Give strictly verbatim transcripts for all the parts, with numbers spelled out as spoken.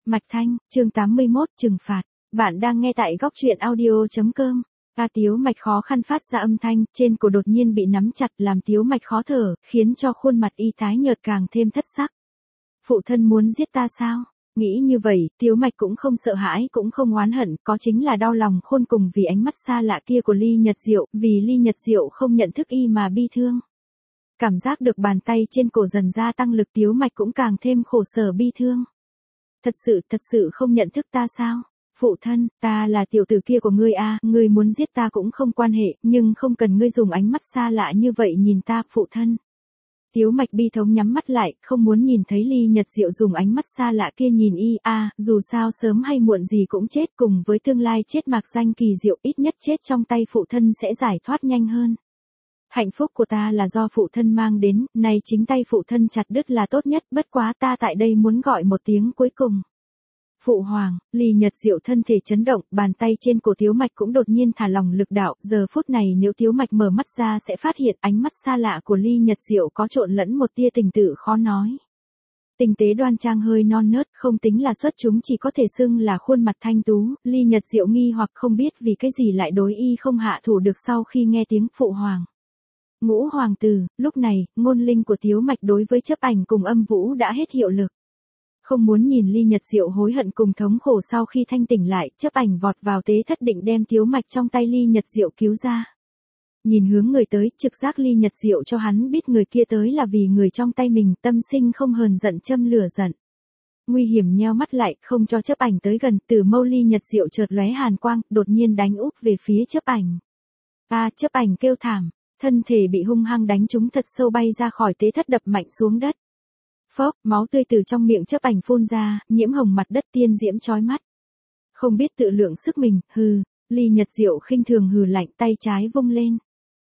Mạch Thanh, chương tám mươi mốt, trừng phạt. Bạn đang nghe tại góc truyện audio chấm com. A Tiếu Mạch khó khăn phát ra âm thanh, trên cổ đột nhiên bị nắm chặt làm Tiếu Mạch khó thở, khiến cho khuôn mặt y tái nhợt càng thêm thất sắc. Phụ thân muốn giết ta sao? Nghĩ như vậy, Tiếu Mạch cũng không sợ hãi cũng không oán hận, có chính là đau lòng khôn cùng vì ánh mắt xa lạ kia của Ly Nhật Diệu, vì Ly Nhật Diệu không nhận thức y mà bi thương. Cảm giác được bàn tay trên cổ dần gia tăng lực, Tiếu Mạch cũng càng thêm khổ sở bi thương. Thật sự, thật sự không nhận thức ta sao? Phụ thân, ta là tiểu tử kia của ngươi a, ngươi muốn giết ta cũng không quan hệ, nhưng không cần ngươi dùng ánh mắt xa lạ như vậy nhìn ta, phụ thân. Tiếu Mạch bi thống nhắm mắt lại, không muốn nhìn thấy Ly Nhật Diệu dùng ánh mắt xa lạ kia nhìn y, a, dù sao sớm hay muộn gì cũng chết, cùng với tương lai chết mạc danh kỳ diệu, ít nhất chết trong tay phụ thân sẽ giải thoát nhanh hơn. Hạnh phúc của ta là do phụ thân mang đến, này chính tay phụ thân chặt đứt là tốt nhất, bất quá ta tại đây muốn gọi một tiếng cuối cùng. Phụ hoàng, Ly Nhật Diệu thân thể chấn động, bàn tay trên cổ Tiếu Mạch cũng đột nhiên thả lỏng lực đạo, giờ phút này nếu Tiếu Mạch mở mắt ra sẽ phát hiện ánh mắt xa lạ của Ly Nhật Diệu có trộn lẫn một tia tình tự khó nói. Tinh tế đoan trang hơi non nớt, không tính là xuất chúng, chỉ có thể xưng là khuôn mặt thanh tú. Ly Nhật Diệu nghi hoặc không biết vì cái gì lại đối y không hạ thủ được sau khi nghe tiếng phụ hoàng. Ngũ hoàng tử, lúc này, ngôn linh của Tiếu Mạch đối với chấp ảnh cùng âm vũ đã hết hiệu lực. Không muốn nhìn Ly Nhật Diệu hối hận cùng thống khổ sau khi thanh tỉnh lại, chấp ảnh vọt vào tế thất định đem Tiếu Mạch trong tay Ly Nhật Diệu cứu ra. Nhìn hướng người tới, trực giác Ly Nhật Diệu cho hắn biết người kia tới là vì người trong tay mình, tâm sinh không hờn giận châm lửa giận. Nguy hiểm nheo mắt lại, không cho chấp ảnh tới gần, từ mâu Ly Nhật Diệu chợt lóe hàn quang, đột nhiên đánh úp về phía chấp ảnh. A, chấp ảnh kêu thảm. Thân thể bị hung hăng đánh trúng thật sâu bay ra khỏi tế thất đập mạnh xuống đất. Phốc, máu tươi từ trong miệng chấp ảnh phun ra, nhiễm hồng mặt đất tiên diễm chói mắt. Không biết tự lượng sức mình, hừ, Ly Nhật Diệu khinh thường hừ lạnh tay trái vung lên.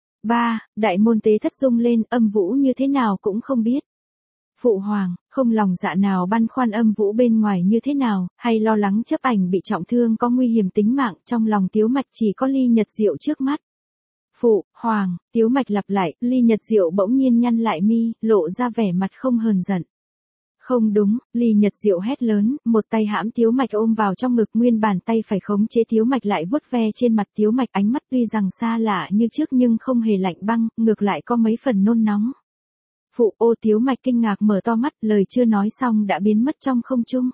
Ba, đại môn tế thất rung lên, âm vũ như thế nào cũng không biết. Phụ hoàng, không lòng dạ nào băn khoăn âm vũ bên ngoài như thế nào, hay lo lắng chấp ảnh bị trọng thương có nguy hiểm tính mạng, trong lòng Tiếu Mạch chỉ có Ly Nhật Diệu trước mắt. Phụ, hoàng, Tiếu Mạch lặp lại, Ly Nhật Diệu bỗng nhiên nhăn lại mi, lộ ra vẻ mặt không hờn giận. Không đúng, Ly Nhật Diệu hét lớn, một tay hãm Tiếu Mạch ôm vào trong ngực, nguyên bàn tay phải khống chế Tiếu Mạch lại vuốt ve trên mặt Tiếu Mạch, ánh mắt tuy rằng xa lạ như trước nhưng không hề lạnh băng, ngược lại có mấy phần nôn nóng. Phụ, ô Tiếu Mạch kinh ngạc mở to mắt, lời chưa nói xong đã biến mất trong không trung.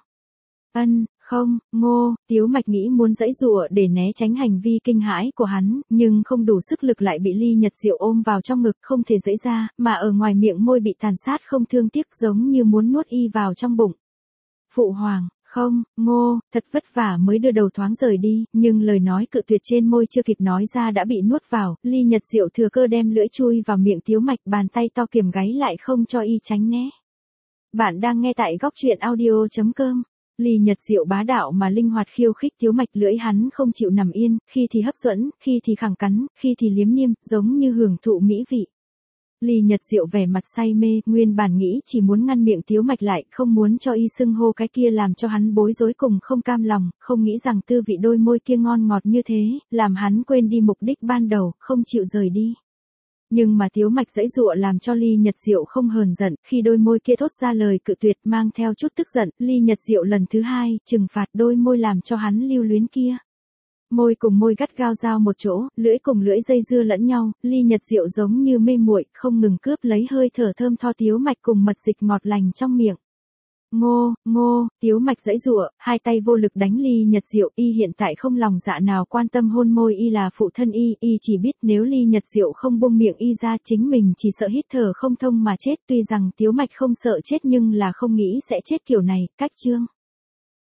Ân, không, ngô, Tiếu Mạch nghĩ muốn giãy giụa để né tránh hành vi kinh hãi của hắn, nhưng không đủ sức lực lại bị Ly Nhật Diệu ôm vào trong ngực không thể giãy ra, mà ở ngoài miệng môi bị tàn sát không thương tiếc giống như muốn nuốt y vào trong bụng. Phụ hoàng, không, ngô, thật vất vả mới đưa đầu thoáng rời đi, nhưng lời nói cự tuyệt trên môi chưa kịp nói ra đã bị nuốt vào, Ly Nhật Diệu thừa cơ đem lưỡi chui vào miệng Tiếu Mạch, bàn tay to kiềm gáy lại không cho y tránh né. Bạn đang nghe tại góc truyện audio chấm com. Ly Nhật Diệu bá đạo mà linh hoạt khiêu khích Tiếu Mạch, lưỡi hắn không chịu nằm yên, khi thì hấp dẫn, khi thì khẳng cắn, khi thì liếm niêm, giống như hưởng thụ mỹ vị. Ly Nhật Diệu vẻ mặt say mê, nguyên bản nghĩ chỉ muốn ngăn miệng Tiếu Mạch lại, không muốn cho y xưng hô cái kia làm cho hắn bối rối cùng không cam lòng, không nghĩ rằng tư vị đôi môi kia ngon ngọt như thế, làm hắn quên đi mục đích ban đầu, không chịu rời đi. Nhưng mà Tiếu Mạch giãy giụa làm cho Ly Nhật Diệu không hờn giận, khi đôi môi kia thốt ra lời cự tuyệt mang theo chút tức giận, Ly Nhật Diệu lần thứ hai, trừng phạt đôi môi làm cho hắn lưu luyến kia. Môi cùng môi gắt gao giao một chỗ, lưỡi cùng lưỡi dây dưa lẫn nhau, Ly Nhật Diệu giống như mê muội, không ngừng cướp lấy hơi thở thơm tho Tiếu Mạch cùng mật dịch ngọt lành trong miệng. Ngô, ngô, Tiếu Mạch giãy giụa, hai tay vô lực đánh Ly Nhật Diệu, y hiện tại không lòng dạ nào quan tâm hôn môi y là phụ thân y, y chỉ biết nếu Ly Nhật Diệu không buông miệng y ra chính mình chỉ sợ hít thở không thông mà chết, tuy rằng Tiếu Mạch không sợ chết nhưng là không nghĩ sẽ chết kiểu này, cách chương.